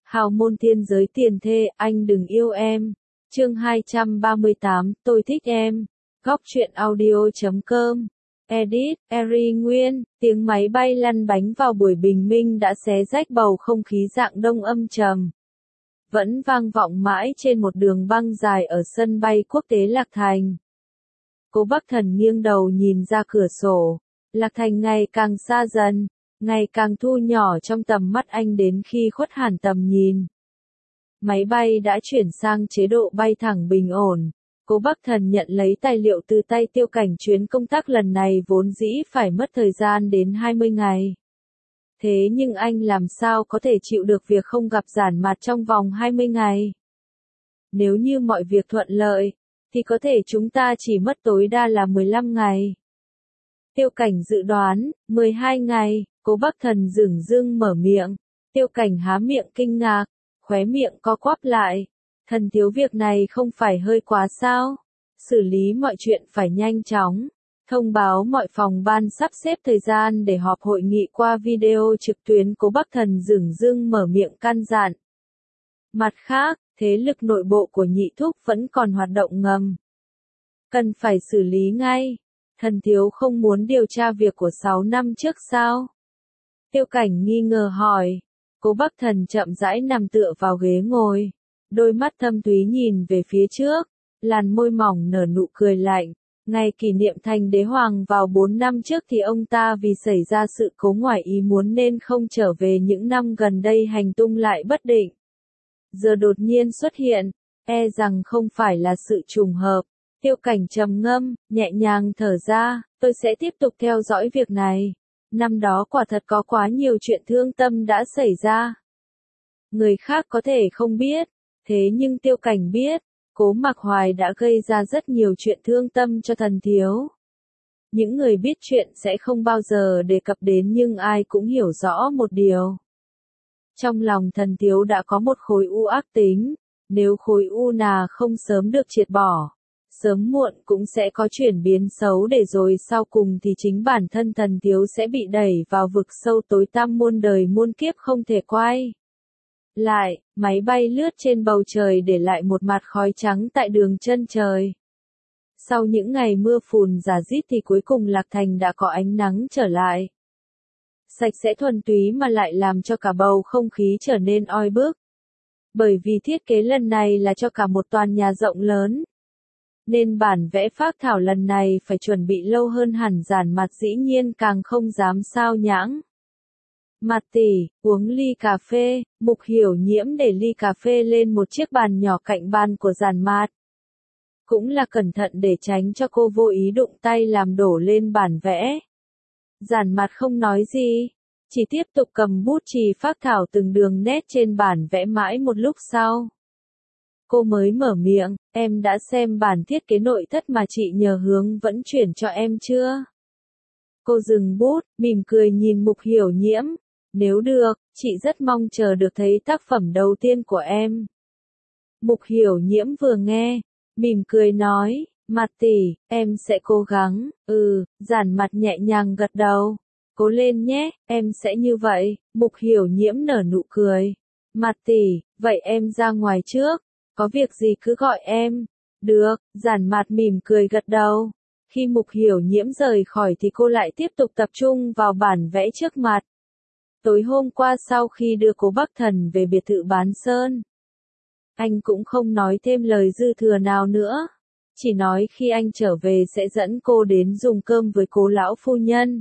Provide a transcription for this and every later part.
Hào môn thiên giới tiền thê, anh đừng yêu em. Chương 238, tôi thích em. Góc truyện audio.com. Edit, Eri Nguyên, tiếng máy bay lăn bánh vào buổi bình minh đã xé rách bầu không khí dạng đông âm trầm. Vẫn vang vọng mãi trên một đường băng dài ở sân bay quốc tế Lạc Thành. Cố Bắc Thần nghiêng đầu nhìn ra cửa sổ. Lạc Thành ngày càng xa dần, ngày càng thu nhỏ trong tầm mắt anh đến khi khuất hẳn tầm nhìn. Máy bay đã chuyển sang chế độ bay thẳng bình ổn. Cố Bắc Thần nhận lấy tài liệu từ tay Tiêu Cảnh. Chuyến công tác lần này vốn dĩ phải mất thời gian đến 20 ngày. Thế nhưng anh làm sao có thể chịu được việc không gặp Giản Mạt trong vòng 20 ngày? Nếu như mọi việc thuận lợi, thì có thể chúng ta chỉ mất tối đa là 15 ngày. Tiêu Cảnh dự đoán, 12 ngày, Cố Bắc Thần dửng dưng mở miệng. Tiêu Cảnh há miệng kinh ngạc, khóe miệng co quắp lại. Thần thiếu, việc này không phải hơi quá sao? Xử lý mọi chuyện phải nhanh chóng. Thông báo mọi phòng ban sắp xếp thời gian để họp hội nghị qua video trực tuyến. Cố Bắc Thần dửng dưng mở miệng căn dặn. Mặt khác, thế lực nội bộ của Nhị Thúc vẫn còn hoạt động ngầm. Cần phải xử lý ngay. Thần thiếu không muốn điều tra việc của 6 năm trước sao? Tiêu Cảnh nghi ngờ hỏi. Cố Bắc Thần chậm rãi nằm tựa vào ghế ngồi. Đôi mắt thâm thúy nhìn về phía trước. Làn môi mỏng nở nụ cười lạnh. Ngày kỷ niệm thành đế hoàng vào 4 năm trước thì ông ta vì xảy ra sự cố ngoài ý muốn nên không trở về, những năm gần đây hành tung lại bất định. Giờ đột nhiên xuất hiện, e rằng không phải là sự trùng hợp. Tiêu Cảnh trầm ngâm, nhẹ nhàng thở ra, tôi sẽ tiếp tục theo dõi việc này. Năm đó quả thật có quá nhiều chuyện thương tâm đã xảy ra. Người khác có thể không biết, thế nhưng Tiêu Cảnh biết, Cố Mạc Hoài đã gây ra rất nhiều chuyện thương tâm cho thần thiếu. Những người biết chuyện sẽ không bao giờ đề cập đến, nhưng ai cũng hiểu rõ một điều. Trong lòng thần thiếu đã có một khối u ác tính, nếu khối u nà không sớm được triệt bỏ, sớm muộn cũng sẽ có chuyển biến xấu, để rồi sau cùng thì chính bản thân thần thiếu sẽ bị đẩy vào vực sâu tối tăm muôn đời muôn kiếp không thể quay lại. Máy bay lướt trên bầu trời để lại một mặt khói trắng tại đường chân trời. Sau những ngày mưa phùn rả rít thì cuối cùng Lạc Thành đã có ánh nắng trở lại. Sạch sẽ thuần túy mà lại làm cho cả bầu không khí trở nên oi bức. Bởi vì thiết kế lần này là cho cả một tòa nhà rộng lớn, nên bản vẽ phác thảo lần này phải chuẩn bị lâu hơn hẳn. Giản Mạt dĩ nhiên càng không dám sao nhãng. Mạt tỷ, uống ly cà phê. Mục Hiểu Nhiễm để ly cà phê lên một chiếc bàn nhỏ cạnh bàn của Giản Mạt. Cũng là cẩn thận để tránh cho cô vô ý đụng tay làm đổ lên bản vẽ. Giản Mạt không nói gì, chỉ tiếp tục cầm bút chì phác thảo từng đường nét trên bản vẽ. Mãi một lúc sau, cô mới mở miệng, em đã xem bản thiết kế nội thất mà chị nhờ Hướng vẫn chuyển cho em chưa? Cô dừng bút, mỉm cười nhìn Mục Hiểu Nhiễm. Nếu được, chị rất mong chờ được thấy tác phẩm đầu tiên của em. Mục Hiểu Nhiễm vừa nghe, mỉm cười nói, Mạt tỷ, em sẽ cố gắng. Giản Mạt nhẹ nhàng gật đầu. Cố lên nhé, em sẽ như vậy. Mục Hiểu Nhiễm nở nụ cười. Mạt tỷ, vậy em ra ngoài trước. Có việc gì cứ gọi em. Được, Giản Mạt mỉm cười gật đầu. Khi Mục Hiểu Nhiễm rời khỏi thì cô lại tiếp tục tập trung vào bản vẽ trước mặt. Tối hôm qua sau khi đưa Cố Bắc Thần về biệt thự Bán Sơn, anh cũng không nói thêm lời dư thừa nào nữa. Chỉ nói khi anh trở về sẽ dẫn cô đến dùng cơm với Cố lão phu nhân.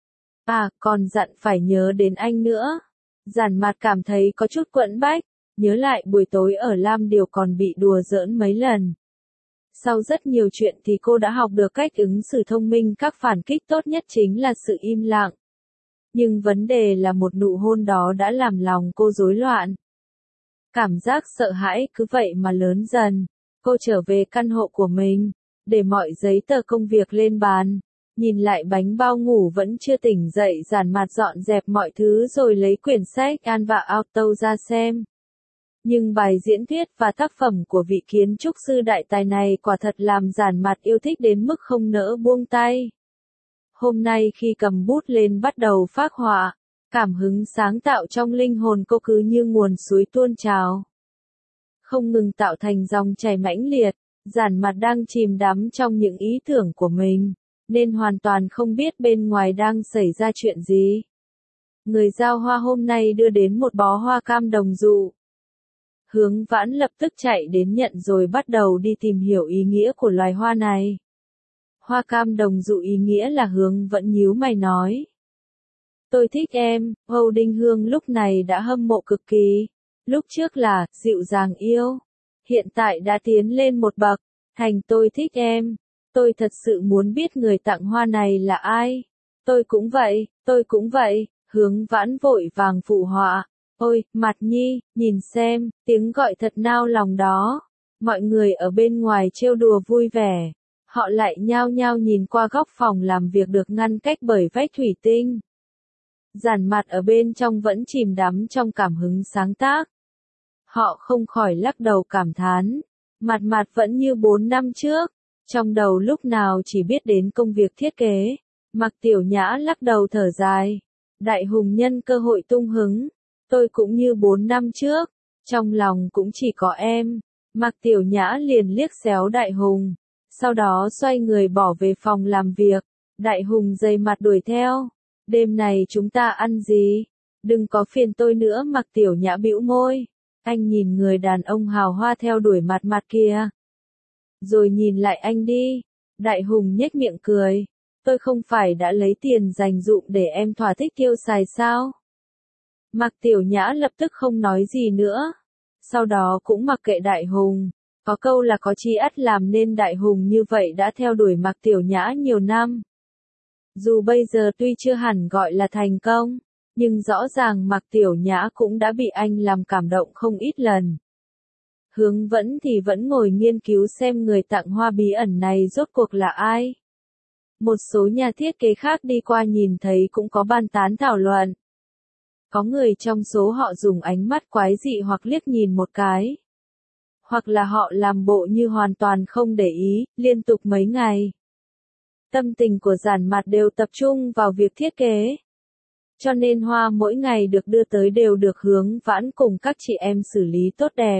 Còn dặn phải nhớ đến anh nữa. Giản Mạt cảm thấy có chút quẫn bách, nhớ lại buổi tối ở Lam Điều còn bị đùa giỡn mấy lần. Sau rất nhiều chuyện thì cô đã học được cách ứng xử thông minh. Các phản kích tốt nhất chính là sự im lặng. Nhưng vấn đề là một nụ hôn đó đã làm lòng cô rối loạn. Cảm giác sợ hãi cứ vậy mà lớn dần. Cô trở về căn hộ của mình, để mọi giấy tờ công việc lên bàn. Nhìn lại bánh bao ngủ vẫn chưa tỉnh dậy. Giản Mạt dọn dẹp mọi thứ rồi lấy quyển sách An và Auto ra xem. Nhưng bài diễn thuyết và tác phẩm của vị kiến trúc sư đại tài này quả thật làm Giản Mạt yêu thích đến mức không nỡ buông tay. Hôm nay khi cầm bút lên bắt đầu phác họa, Cảm hứng sáng tạo trong linh hồn cô cứ như nguồn suối tuôn trào, không ngừng tạo thành dòng chảy mãnh liệt. Giản Mặt đang chìm đắm trong những ý tưởng của mình, nên hoàn toàn không biết bên ngoài đang xảy ra chuyện gì. Người giao hoa hôm nay đưa đến một bó hoa cam đồng dụ. Hướng Vãn lập tức chạy đến nhận rồi bắt đầu đi tìm hiểu ý nghĩa của loài hoa này. Hoa cam đồng dụ ý nghĩa là Hướng vẫn nhíu mày nói. Tôi thích em, Âu Đinh Hương lúc này đã hâm mộ cực kỳ. Lúc trước là, dịu dàng yêu. Hiện tại đã tiến lên một bậc, thành tôi thích em. Tôi thật sự muốn biết người tặng hoa này là ai. Tôi cũng vậy, Hướng Vãn vội vàng phụ họa. Ôi, Mặt Nhi, nhìn xem, tiếng gọi thật nao lòng đó. Mọi người ở bên ngoài trêu đùa vui vẻ. Họ lại nhao nhao nhìn qua góc phòng làm việc được ngăn cách bởi vách thủy tinh. Giản Mặt ở bên trong vẫn chìm đắm trong cảm hứng sáng tác. Họ không khỏi lắc đầu cảm thán. Mặt vẫn như 4 năm trước. Trong đầu lúc nào chỉ biết đến công việc thiết kế. Mạc Tiểu Nhã lắc đầu thở dài. Đại Hùng nhân cơ hội tung hứng. Tôi cũng như 4 năm trước. Trong lòng cũng chỉ có em. Mạc Tiểu Nhã liền liếc xéo Đại Hùng. Sau đó xoay người bỏ về phòng làm việc. Đại Hùng dày mặt đuổi theo. Đêm này chúng ta ăn gì? Đừng có phiền tôi nữa. Mạc Tiểu Nhã bĩu môi. Anh nhìn người đàn ông hào hoa theo đuổi Mặt kia. Rồi nhìn lại anh đi. Đại Hùng nhếch miệng cười. Tôi không phải đã lấy tiền dành dụm để em thỏa thích tiêu xài sao? Mạc Tiểu Nhã lập tức không nói gì nữa. Sau đó cũng mặc kệ Đại Hùng. Có câu là có chi ắt làm nên Đại Hùng như vậy đã theo đuổi Mạc Tiểu Nhã nhiều năm. Dù bây giờ tuy chưa hẳn gọi là thành công, nhưng rõ ràng Mạc Tiểu Nhã cũng đã bị anh làm cảm động không ít lần. Hướng Vẫn thì vẫn ngồi nghiên cứu xem người tặng hoa bí ẩn này rốt cuộc là ai. Một số nhà thiết kế khác đi qua nhìn thấy cũng có bàn tán thảo luận. Có người trong số họ dùng ánh mắt quái dị hoặc liếc nhìn một cái. Hoặc là họ làm bộ như hoàn toàn không để ý, liên tục mấy ngày. Tâm tình của Giản Mặt đều tập trung vào việc thiết kế. Cho nên hoa mỗi ngày được đưa tới đều được Hướng Vãn cùng các chị em xử lý tốt đẹp.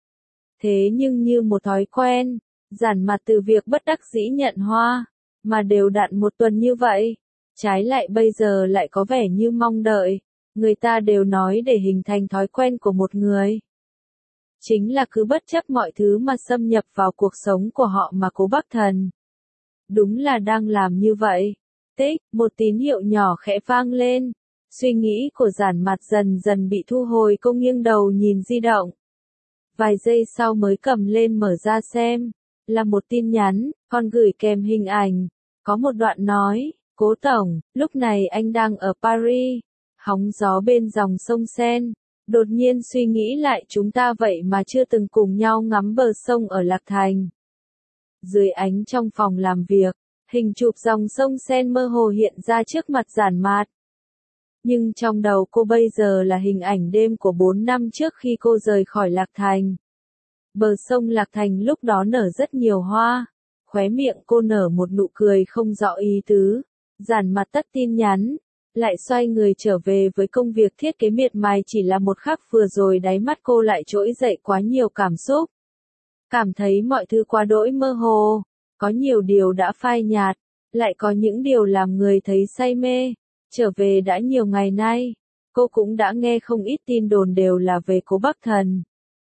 Thế nhưng như một thói quen, Giản Mặt từ việc bất đắc dĩ nhận hoa, mà đều đặn một tuần như vậy. Trái lại bây giờ lại có vẻ như mong đợi. Người ta đều nói để hình thành thói quen của một người. Chính là cứ bất chấp mọi thứ mà xâm nhập vào cuộc sống của họ mà Cố Bắc Thần. Đúng là đang làm như vậy. Tích, một tín hiệu nhỏ khẽ vang lên. Suy nghĩ của Giản Mặt dần dần bị thu hồi, cô nghiêng đầu nhìn di động. Vài giây sau mới cầm lên mở ra xem. Là một tin nhắn, còn gửi kèm hình ảnh. Có một đoạn nói, Cố Tổng, lúc này anh đang ở Paris, hóng gió bên dòng sông Sen. Đột nhiên suy nghĩ lại chúng ta vậy mà chưa từng cùng nhau ngắm bờ sông ở Lạc Thành. Dưới ánh trong phòng làm việc, hình chụp dòng sông Sen mơ hồ hiện ra trước mặt Giản Mặt. Nhưng trong đầu cô bây giờ là hình ảnh đêm của 4 năm trước khi cô rời khỏi Lạc Thành. Bờ sông Lạc Thành lúc đó nở rất nhiều hoa. Khóe miệng cô nở một nụ cười không rõ ý tứ. Giản Mặt tắt tin nhắn, lại xoay người trở về với công việc thiết kế miệt mài. Chỉ là một khắc vừa rồi đáy mắt cô lại trỗi dậy quá nhiều cảm xúc. Cảm thấy mọi thứ quá đỗi mơ hồ, có nhiều điều đã phai nhạt, lại có những điều làm người thấy say mê. Trở về đã nhiều ngày nay, cô cũng đã nghe không ít tin đồn đều là về Cố Bắc Thần.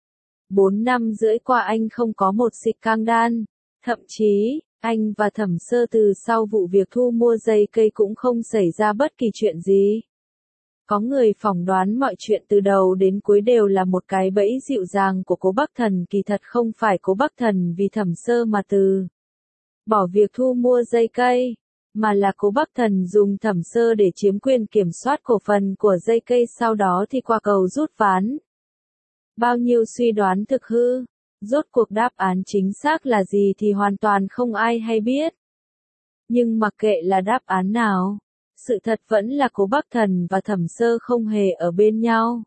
4 năm rưỡi qua anh không có một scandal, thậm chí, anh và Thẩm Sơ từ sau vụ việc thu mua dây cây cũng không xảy ra bất kỳ chuyện gì. Có người phỏng đoán mọi chuyện từ đầu đến cuối đều là một cái bẫy dịu dàng của Cố Bắc Thần, kỳ thật không phải Cố Bắc Thần vì Thẩm Sơ mà từ bỏ việc thu mua dây cây, mà là Cố Bắc Thần dùng Thẩm Sơ để chiếm quyền kiểm soát cổ phần của dây cây, sau đó thì qua cầu rút ván. Bao nhiêu suy đoán thực hư, rốt cuộc đáp án chính xác là gì thì hoàn toàn không ai hay biết. Nhưng mặc kệ là đáp án nào, sự thật vẫn là Cố Bắc Thần và Thẩm Sơ không hề ở bên nhau.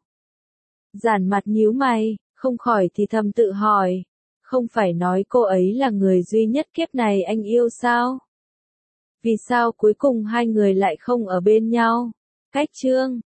Giản Mặt nhíu mày, không khỏi thì thầm tự hỏi, không phải nói cô ấy là người duy nhất kiếp này anh yêu sao? Vì sao cuối cùng hai người lại không ở bên nhau? Cách chương